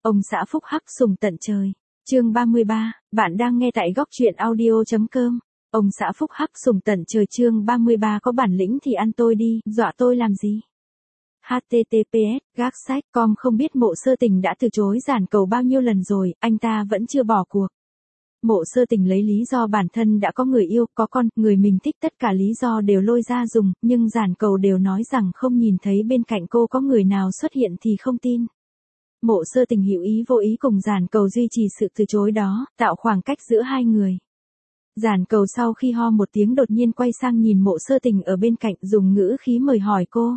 Ông xã phúc hắc sùng tận trời. Chương 33, bạn đang nghe tại góc truyện audio.com. Ông xã phúc hắc sùng tận trời chương 33 có bản lĩnh thì ăn tôi đi, dọa tôi làm gì? https gác sách com không biết Mộ Sơ Tình đã từ chối Giản Cầu bao nhiêu lần rồi, anh ta vẫn chưa bỏ cuộc. Mộ Sơ Tình lấy lý do bản thân đã có người yêu, có con, người mình thích, tất cả lý do đều lôi ra dùng, nhưng Giản Cầu đều nói rằng không nhìn thấy bên cạnh cô có người nào xuất hiện thì không tin. Mộ Sơ Tình hữu ý vô ý cùng Giản Cầu duy trì sự từ chối đó, tạo khoảng cách giữa hai người. Giản Cầu sau khi ho một tiếng đột nhiên quay sang nhìn Mộ Sơ Tình ở bên cạnh, dùng ngữ khí mời hỏi cô.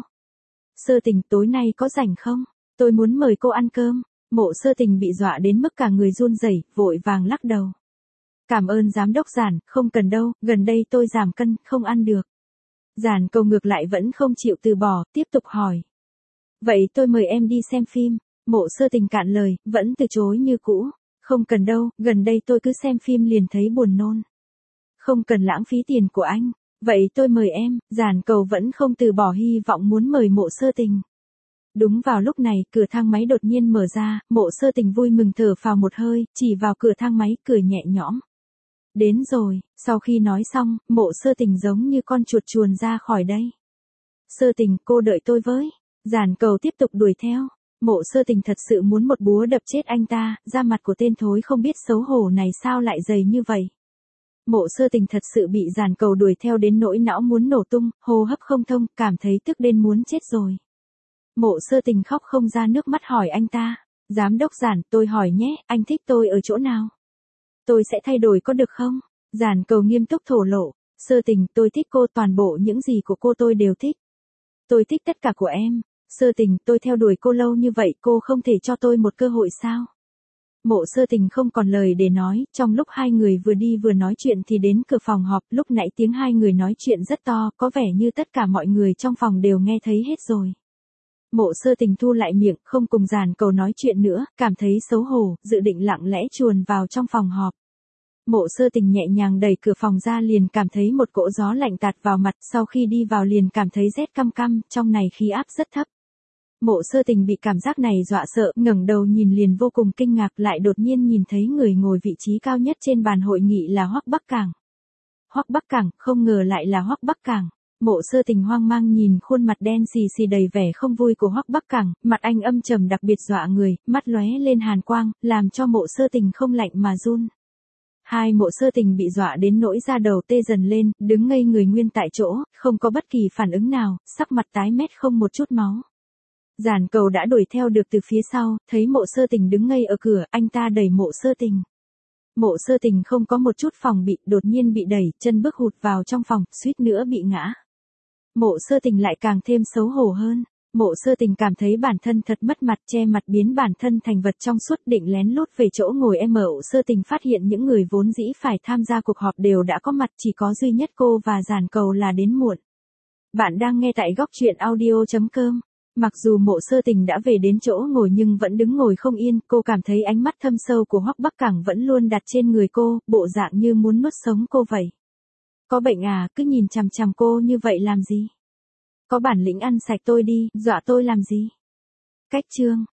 Sơ Tình, tối nay có rảnh không? Tôi muốn mời cô ăn cơm. Mộ Sơ Tình bị dọa đến mức cả người run rẩy, vội vàng lắc đầu. Cảm ơn giám đốc Giản, không cần đâu, gần đây tôi giảm cân, không ăn được. Giản Cầu ngược lại vẫn không chịu từ bỏ, tiếp tục hỏi. Vậy tôi mời em đi xem phim. Mộ Sơ Tình cạn lời, vẫn từ chối như cũ. Không cần đâu, gần đây tôi cứ xem phim liền thấy buồn nôn. Không cần lãng phí tiền của anh. Vậy tôi mời em. Giản Cầu vẫn không từ bỏ hy vọng muốn mời Mộ Sơ Tình. Đúng vào lúc này, cửa thang máy đột nhiên mở ra, Mộ Sơ Tình vui mừng thở phào một hơi, chỉ vào cửa thang máy, cười nhẹ nhõm. Đến rồi. Sau khi nói xong, Mộ Sơ Tình giống như con chuột chuồn ra khỏi đây. Sơ Tình, cô đợi tôi với. Giản Cầu tiếp tục đuổi theo. Mộ Sơ Tình thật sự muốn một búa đập chết anh ta, da mặt của tên thối không biết xấu hổ này sao lại dày như vậy. Mộ Sơ Tình thật sự bị Giản Cầu đuổi theo đến nỗi não muốn nổ tung, hô hấp không thông, cảm thấy tức đến muốn chết rồi. Mộ Sơ Tình khóc không ra nước mắt hỏi anh ta. Giám đốc Giản, tôi hỏi nhé, anh thích tôi ở chỗ nào? Tôi sẽ thay đổi có được không? Giản Cầu nghiêm túc thổ lộ. Sơ Tình, tôi thích cô, toàn bộ những gì của cô tôi đều thích. Tôi thích tất cả của em. Sơ Tình, tôi theo đuổi cô lâu như vậy, cô không thể cho tôi một cơ hội sao? Mộ Sơ Tình không còn lời để nói, trong lúc hai người vừa đi vừa nói chuyện thì đến cửa phòng họp, lúc nãy tiếng hai người nói chuyện rất to, có vẻ như tất cả mọi người trong phòng đều nghe thấy hết rồi. Mộ Sơ Tình thu lại miệng, không cùng Giản Cầu nói chuyện nữa, cảm thấy xấu hổ, dự định lặng lẽ chuồn vào trong phòng họp. Mộ Sơ Tình nhẹ nhàng đẩy cửa phòng ra liền cảm thấy một cỗ gió lạnh tạt vào mặt, sau khi đi vào liền cảm thấy rét căm căm, trong này khí áp rất thấp. Mộ Sơ Tình bị cảm giác này dọa sợ, ngẩng đầu nhìn liền vô cùng kinh ngạc, lại đột nhiên nhìn thấy người ngồi vị trí cao nhất trên bàn hội nghị là Hoắc Bắc Cảng. Hoắc Bắc Cảng, không ngờ lại là Hoắc Bắc Cảng. Mộ Sơ Tình hoang mang nhìn khuôn mặt đen xì xì đầy vẻ không vui của Hoắc Bắc Cảng, mặt anh âm trầm đặc biệt dọa người, mắt lóe lên hàn quang, làm cho Mộ Sơ Tình không lạnh mà run. Mộ Sơ Tình bị dọa đến nỗi da đầu tê dần lên, đứng ngây người nguyên tại chỗ, không có bất kỳ phản ứng nào, sắc mặt tái mét không một chút máu. Giản Cầu đã đuổi theo được từ phía sau, thấy Mộ Sơ Tình đứng ngây ở cửa, anh ta đẩy Mộ Sơ Tình. Mộ Sơ Tình không có một chút phòng bị, đột nhiên bị đẩy, chân bước hụt vào trong phòng, suýt nữa bị ngã. Mộ Sơ Tình lại càng thêm xấu hổ hơn. Mộ Sơ Tình cảm thấy bản thân thật mất mặt, che mặt biến bản thân thành vật trong suốt, định lén lút về chỗ ngồi Mộ Sơ Tình phát hiện những người vốn dĩ phải tham gia cuộc họp đều đã có mặt, chỉ có duy nhất cô và Giản Cầu là đến muộn. Bạn đang nghe tại góc truyện audio.com. Mặc dù Mộ Sơ Tình đã về đến chỗ ngồi nhưng vẫn đứng ngồi không yên, cô cảm thấy ánh mắt thâm sâu của Hoắc Bắc Cảng vẫn luôn đặt trên người cô, bộ dạng như muốn nuốt sống cô vậy. Có bệnh à, cứ nhìn chằm chằm cô như vậy làm gì? Có bản lĩnh ăn sạch tôi đi, dọa tôi làm gì? Cách chương